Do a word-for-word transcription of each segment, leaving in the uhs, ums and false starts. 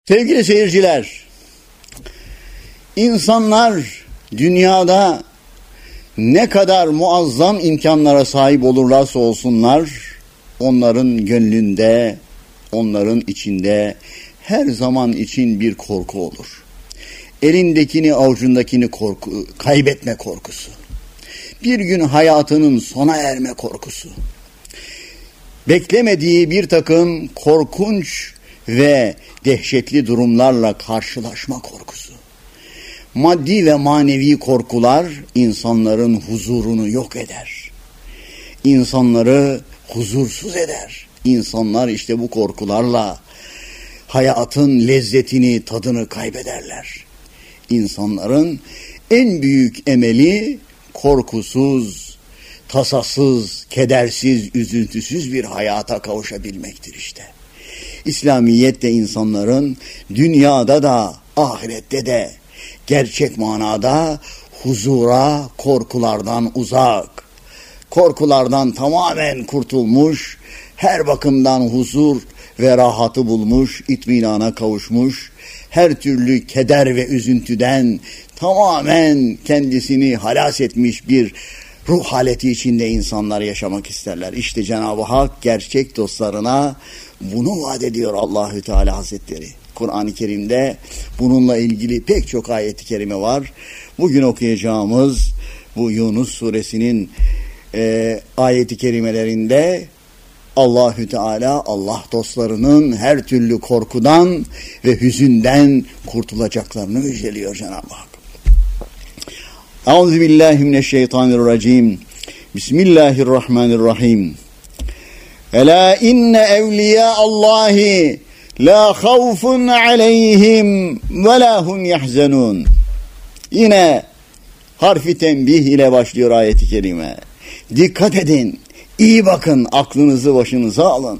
Sevgili seyirciler, insanlar dünyada ne kadar muazzam imkanlara sahip olurlarsa olsunlar, onların gönlünde, onların içinde her zaman için bir korku olur. Elindekini, avucundakini korku, kaybetme korkusu. Bir gün hayatının sona erme korkusu. Beklemediği bir takım korkunç ve dehşetli durumlarla karşılaşma korkusu. Maddi ve manevi korkular insanların huzurunu yok eder. İnsanları huzursuz eder. İnsanlar işte bu korkularla hayatın lezzetini, tadını kaybederler. İnsanların en büyük emeli korkusuz, tasasız, kedersiz, üzüntüsüz bir hayata kavuşabilmektir işte. İslamiyet de insanların dünyada da ahirette de gerçek manada huzura, korkulardan uzak, korkulardan tamamen kurtulmuş, her bakımdan huzur ve rahatı bulmuş, itminana kavuşmuş, her türlü keder ve üzüntüden tamamen kendisini halas etmiş bir ruh haleti içinde insanlar yaşamak isterler. İşte Cenab-ı Hak gerçek dostlarına bunu vaat ediyor Allahü Teala Hazretleri. Kur'an-ı Kerim'de bununla ilgili pek çok ayet-i kerime var. Bugün okuyacağımız bu Yunus suresinin e, ayet-i kerimelerinde Allahü Teala Allah dostlarının her türlü korkudan ve hüzünden kurtulacaklarını müjdeliyor Cenab-ı Hak. Euzubillahimineşşeytanirracim. Bismillahirrahmanirrahim. Ela inne evliya Allahi la havfun aleyhim ve la hum yahzanun. Yine harfi tembih ile başlıyor ayet-i kerime. Dikkat edin, iyi bakın, aklınızı başınıza alın.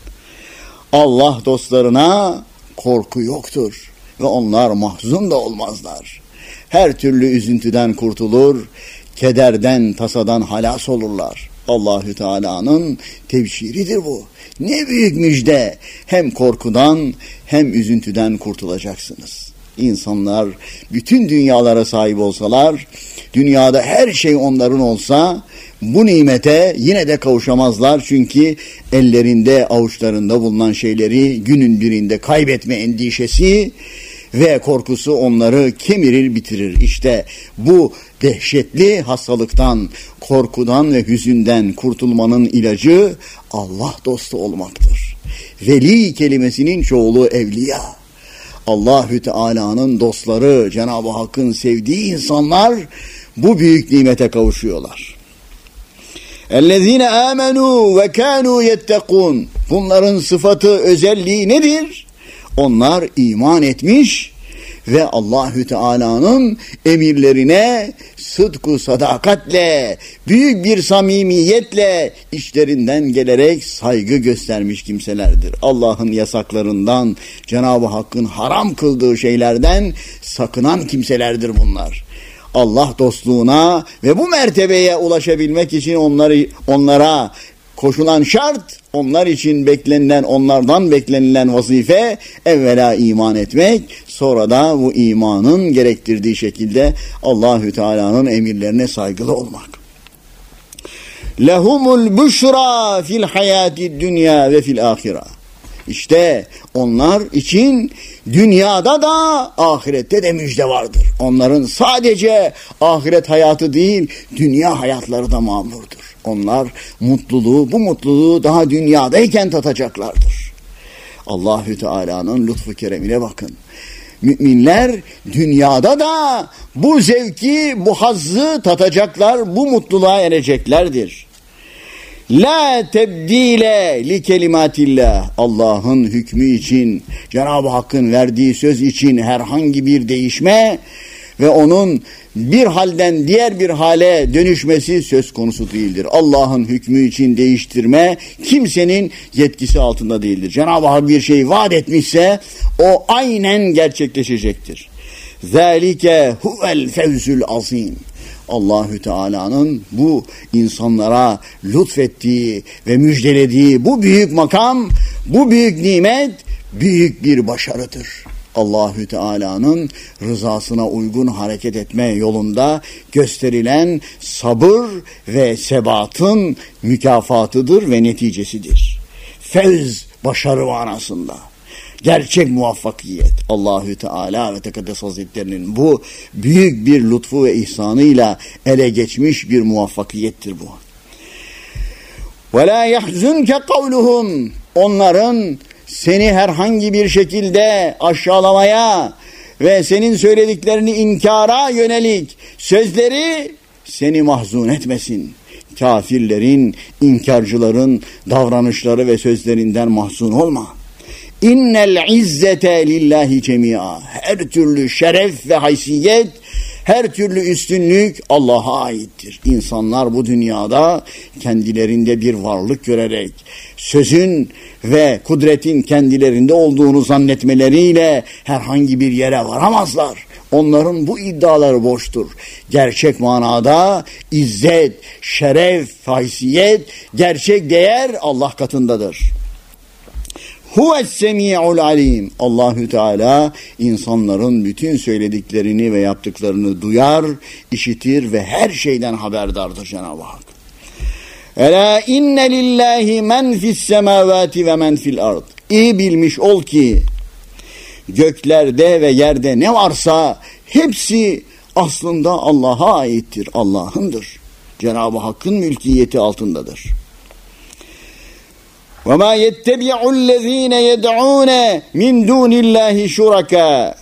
Allah dostlarına korku yoktur ve onlar mahzun da olmazlar. Her türlü üzüntüden kurtulur, kederden, tasadan halas olurlar. Allahü Teala'nın tebşiridir bu. Ne büyük müjde. Hem korkudan hem üzüntüden kurtulacaksınız. İnsanlar bütün dünyalara sahip olsalar, dünyada her şey onların olsa bu nimete yine de kavuşamazlar. Çünkü ellerinde, avuçlarında bulunan şeyleri günün birinde kaybetme endişesi ve korkusu onları kemirir, bitirir. İşte bu dehşetli hastalıktan, korkudan ve hüzünden kurtulmanın ilacı Allah dostu olmaktır. Veli kelimesinin çoğulu evliya. Allahü Teala'nın dostları, Cenab-ı Hakk'ın sevdiği insanlar bu büyük nimete kavuşuyorlar. اَلَّذ۪ينَ آمَنُوا وَكَانُوا يَتَّقُونَ. Bunların sıfatı, özelliği nedir? Onlar iman etmiş ve Allahü Teala'nın emirlerine sıdku sadakatle, büyük bir samimiyetle içlerinden gelerek saygı göstermiş kimselerdir. Allah'ın yasaklarından, Cenab-ı Hakk'ın haram kıldığı şeylerden sakınan kimselerdir bunlar. Allah dostluğuna ve bu mertebeye ulaşabilmek için onları onlara koşulan şart, onlar için beklenilen, onlardan beklenilen vazife evvela iman etmek, sonra da bu imanın gerektirdiği şekilde Allahü Teala'nın emirlerine saygılı olmak. Lehumul büşra fil hayati dünya ve fil ahire. İşte onlar için dünyada da ahirette de müjde vardır. Onların sadece ahiret hayatı değil, dünya hayatları da mamurdur. Onlar mutluluğu, bu mutluluğu daha dünyadayken tatacaklardır. Allahü Teala'nın lütfu keremine bakın. Müminler dünyada da bu zevki, bu hazzı tatacaklar, bu mutluluğa ereceklerdir. La tebdile li kelimatillah. Allah'ın hükmü için, Cenab-ı Hakk'ın verdiği söz için herhangi bir değişme ve onun bir halden diğer bir hale dönüşmesi söz konusu değildir. Allah'ın hükmü için değiştirme kimsenin yetkisi altında değildir. Cenab-ı Hak bir şey vaat etmişse o aynen gerçekleşecektir. Zalike huvel fevzul azim. Allahü Teala'nın bu insanlara lütfettiği ve müjdelediği bu büyük makam, bu büyük nimet büyük bir başarıdır. Allahü Teala'nın rızasına uygun hareket etme yolunda gösterilen sabır ve sebatın mükafatıdır ve neticesidir. Fevz, başarı manasında. Gerçek muvaffakiyet. Allahü Teala ve Tekaddes Hazretlerinin bu büyük bir lütfu ve ihsanıyla ele geçmiş bir muvaffakiyettir bu. وَلَا يَحْزُنْكَ قَوْلُهُمْ Onların seni herhangi bir şekilde aşağılamaya ve senin söylediklerini inkara yönelik sözleri seni mahzun etmesin. Kafirlerin, inkarcıların davranışları ve sözlerinden mahzun olma. İnnel izzete lillahi cemia. Her türlü şeref ve haysiyet, her türlü üstünlük Allah'a aittir. İnsanlar bu dünyada kendilerinde bir varlık görerek sözün ve kudretin kendilerinde olduğunu zannetmeleriyle herhangi bir yere varamazlar. Onların bu iddiaları boştur. Gerçek manada izzet, şeref, haysiyet, gerçek değer Allah katındadır. Huves-semi'ul alim. Allahü Teala insanların bütün söylediklerini ve yaptıklarını duyar, işitir ve her şeyden haberdardır Cenab-ı Hak. Ela inne lillahi men fis semavati ve men fil ard. İyi bilmiş ol ki göklerde ve yerde ne varsa hepsi aslında Allah'a aittir, Allah'ındır. Cenab-ı Hakk'ın mülkiyeti altındadır. وَمَا يَتَّبِعُ الَّذ۪ينَ يَدْعُونَ مِنْ دُونِ اللّٰهِ شُرَكَا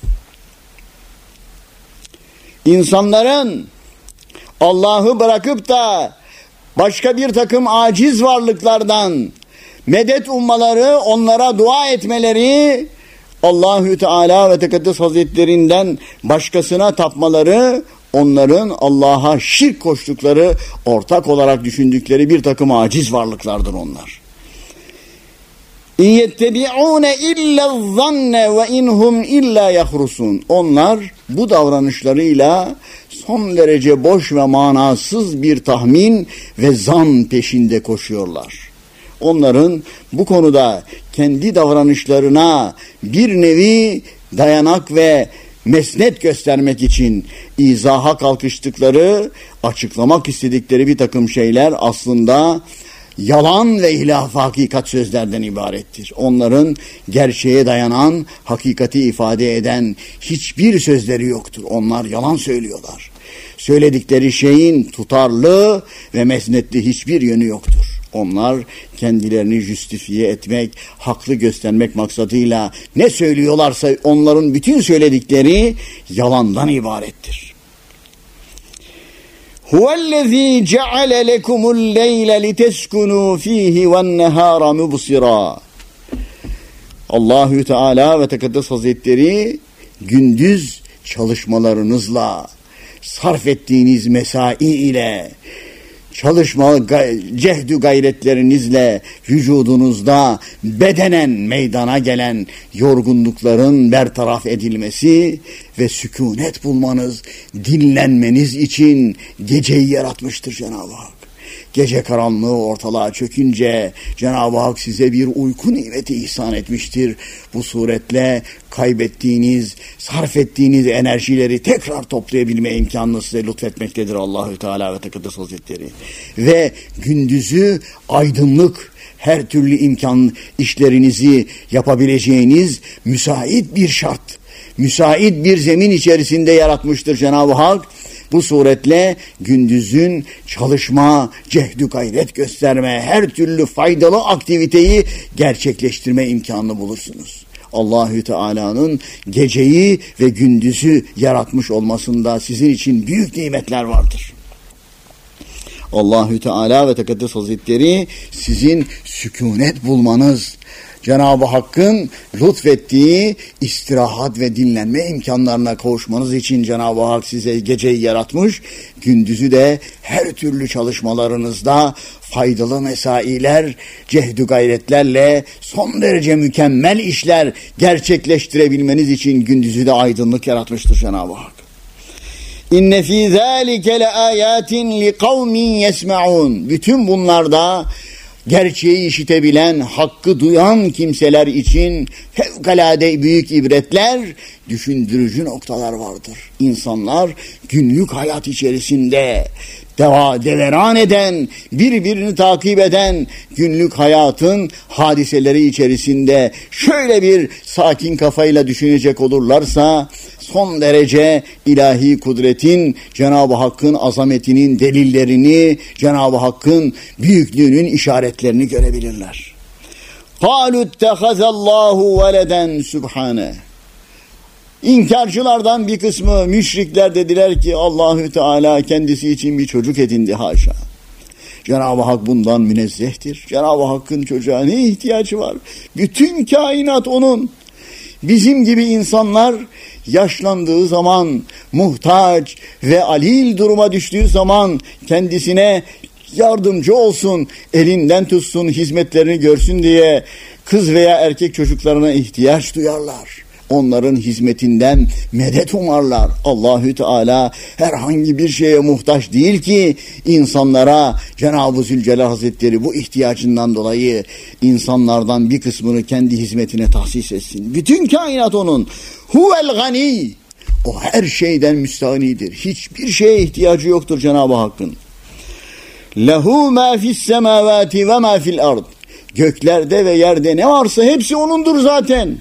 İnsanların Allah'ı bırakıp da başka bir takım aciz varlıklardan medet ummaları, onlara dua etmeleri, Allahü Teala ve Tekaddes Hazretlerinden başkasına tapmaları, onların Allah'a şirk koştukları, ortak olarak düşündükleri bir takım aciz varlıklardır onlar. İn yettebi'ûne illa'z-zanne ve inhum illa yahrusun. Onlar bu davranışlarıyla son derece boş ve manasız bir tahmin ve zan peşinde koşuyorlar. Onların bu konuda kendi davranışlarına bir nevi dayanak ve mesnet göstermek için izaha kalkıştıkları, açıklamak istedikleri bir takım şeyler aslında yalan ve hilaf hakikat sözlerden ibarettir. Onların gerçeğe dayanan, hakikati ifade eden hiçbir sözleri yoktur. Onlar yalan söylüyorlar. Söyledikleri şeyin tutarlı ve mesnetli hiçbir yönü yoktur. Onlar kendilerini justifiye etmek, haklı göstermek maksadıyla ne söylüyorlarsa onların bütün söyledikleri yalandan ibarettir. Huvellezî ceale lekumul leyle liteskunû fîhi vennehâra mubsirâ. Allahü Teala ve Tekaddes Hazretleri gündüz çalışmalarınızla, sarf ettiğiniz mesai ile, çalışma, cehdü gayretlerinizle vücudunuzda bedenen meydana gelen yorgunlukların bertaraf edilmesi ve sükunet bulmanız, dinlenmeniz için geceyi yaratmıştır Cenab-ı Hak. Gece karanlığı ortalığa çökünce Cenab-ı Hak size bir uyku nimeti ihsan etmiştir. Bu suretle kaybettiğiniz, sarf ettiğiniz enerjileri tekrar toplayabilme imkanını size lütfetmektedir Allahü Teala ve Tekaddes Hazretleri. Ve gündüzü aydınlık, her türlü imkan işlerinizi yapabileceğiniz müsait bir şart, müsait bir zemin içerisinde yaratmıştır Cenab-ı Hak. Bu suretle gündüzün çalışma, cehdü gayret gösterme, her türlü faydalı aktiviteyi gerçekleştirme imkanını bulursunuz. Allahü Teala'nın geceyi ve gündüzü yaratmış olmasında sizin için büyük nimetler vardır. Allahü Teala ve Tekaddes Hazretleri sizin sükunet bulmanız, Cenab-ı Hakk'ın lütfettiği istirahat ve dinlenme imkanlarına kavuşmanız için Cenab-ı Hak size geceyi yaratmış, gündüzü de her türlü çalışmalarınızda faydalı mesailer, cehdü gayretlerle son derece mükemmel işler gerçekleştirebilmeniz için gündüzü de aydınlık yaratmıştır Cenab-ı Hak. İnne fî zâlike le âyâtin li kavmin yesme'ûn. Bütün bunlarda gerçeği işitebilen, hakkı duyan kimseler için fevkalade büyük ibretler, düşündürücü noktalar vardır. İnsanlar günlük hayat içerisinde deva deveran eden, birbirini takip eden günlük hayatın hadiseleri içerisinde şöyle bir sakin kafayla düşünecek olurlarsa, son derece ilahi kudretin, Cenab-ı Hakk'ın azametinin delillerini, Cenab-ı Hakk'ın büyüklüğünün işaretlerini görebilirler. قَالُوا اتَّخَذَ اللّٰهُ وَلَدًا سُبْحَانَهُ. İnkarcılardan bir kısmı, müşrikler dediler ki Allahü Teala kendisi için bir çocuk edindi, haşa. Cenab-ı Hak bundan münezzehtir. Cenab-ı Hakk'ın çocuğa ne ihtiyacı var? Bütün kainat onun. Bizim gibi insanlar yaşlandığı zaman, muhtaç ve alil duruma düştüğü zaman kendisine yardımcı olsun, elinden tutsun, hizmetlerini görsün diye kız veya erkek çocuklarına ihtiyaç duyarlar. Onların hizmetinden medet umarlar. Allahü Teala herhangi bir şeye muhtaç değil ki insanlara Cenab-ı Zülcelal Hazretleri bu ihtiyacından dolayı insanlardan bir kısmını kendi hizmetine tahsis etsin. Bütün kainat onun. Huvel gani. O her şeyden müstahnidir. Hiçbir şeye ihtiyacı yoktur Cenab-ı Hakk'ın. Lehu ma fis semavati ve ma fil ard. Göklerde ve yerde ne varsa hepsi onundur zaten.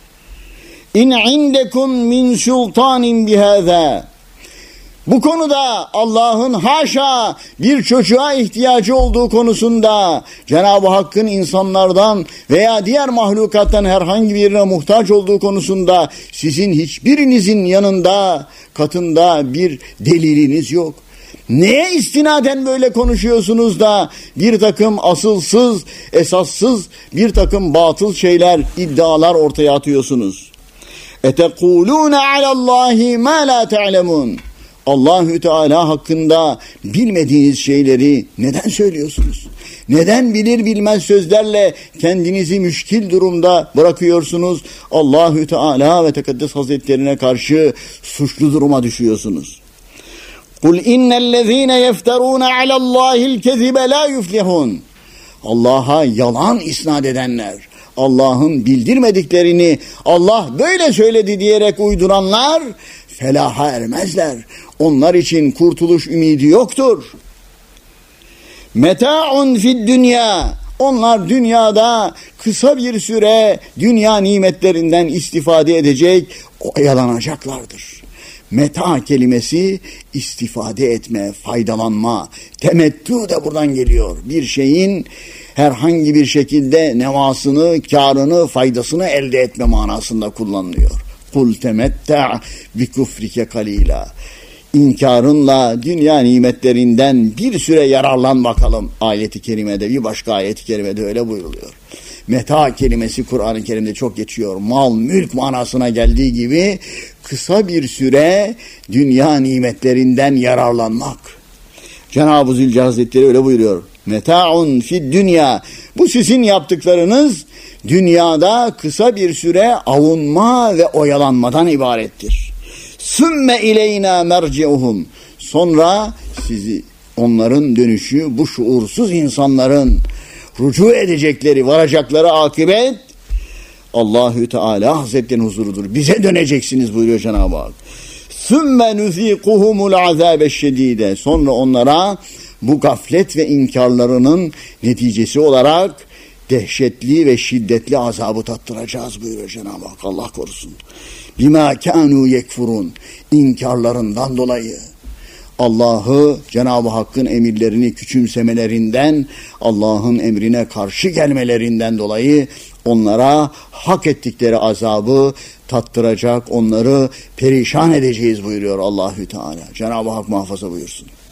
İn indekum min sultanin bihâzâ. Bu konuda Allah'ın haşa bir çocuğa ihtiyacı olduğu konusunda Cenab-ı Hakk'ın insanlardan veya diğer mahlukattan herhangi birine muhtaç olduğu konusunda sizin hiçbirinizin yanında, katında bir deliliniz yok. Neye istinaden böyle konuşuyorsunuz da bir takım asılsız, esassız bir takım batıl şeyler, iddialar ortaya atıyorsunuz? اَتَقُولُونَ عَلَى اللّٰهِ مَا لَا تَعْلَمُونَ. Allahü Teala hakkında bilmediğiniz şeyleri neden söylüyorsunuz? Neden bilir bilmez sözlerle kendinizi müşkil durumda bırakıyorsunuz? Allahü Teala ve Tekaddes Hazretlerine karşı suçlu duruma düşüyorsunuz. قُلْ اِنَّ الَّذ۪ينَ يَفْتَرُونَ عَلَى اللّٰهِ الْكَذِبَ لَا يُفْلِحُونَ. Allah'a yalan isnat edenler, Allah'ın bildirmediklerini Allah böyle söyledi diyerek uyduranlar felaha ermezler. Onlar için kurtuluş ümidi yoktur. Meta'un fid dünya. Onlar dünyada kısa bir süre dünya nimetlerinden istifade edecek, oyalanacaklardır. Meta kelimesi istifade etme, faydalanma, temettü de buradan geliyor. Bir şeyin herhangi bir şekilde nevasını, kârını, faydasını elde etme manasında kullanılıyor. Kul temetta bi kufrike kalila. İnkarınla dünya nimetlerinden bir süre yararlan bakalım. Ayet-i kerimede, bir başka ayet-i kerimede öyle buyruluyor. Meta kelimesi Kur'an-ı Kerim'de çok geçiyor. Mal, mülk manasına geldiği gibi kısa bir süre dünya nimetlerinden yararlanmak. Cenab-ı Zülcelal Hazretleri öyle buyuruyor. Meta'un fid dünya. Bu sizin yaptıklarınız dünyada kısa bir süre avunma ve oyalanmadan ibarettir. Sümme ileyna merci'uhum. Sonra sizi, onların dönüşü, bu şuursuz insanların rücu edecekleri, varacakları akıbet Allahü Teala Hazretleri'nin huzurudur. Bize döneceksiniz buyuruyor Cenab-ı Hak. Sümme nuzîkuhumul azâbeşşedîde. Sonra onlara bu gaflet ve inkarlarının neticesi olarak dehşetli ve şiddetli azabı tattıracağız buyuruyor Cenab-ı Hak. Allah korusun. Bima kânû yekfurun. İnkarlarından dolayı. Allah'ı, Cenab-ı Hakk'ın emirlerini küçümsemelerinden, Allah'ın emrine karşı gelmelerinden dolayı onlara hak ettikleri azabı tattıracak, onları perişan edeceğiz buyuruyor Allahü Teala. Cenab-ı Hak muhafaza buyursun.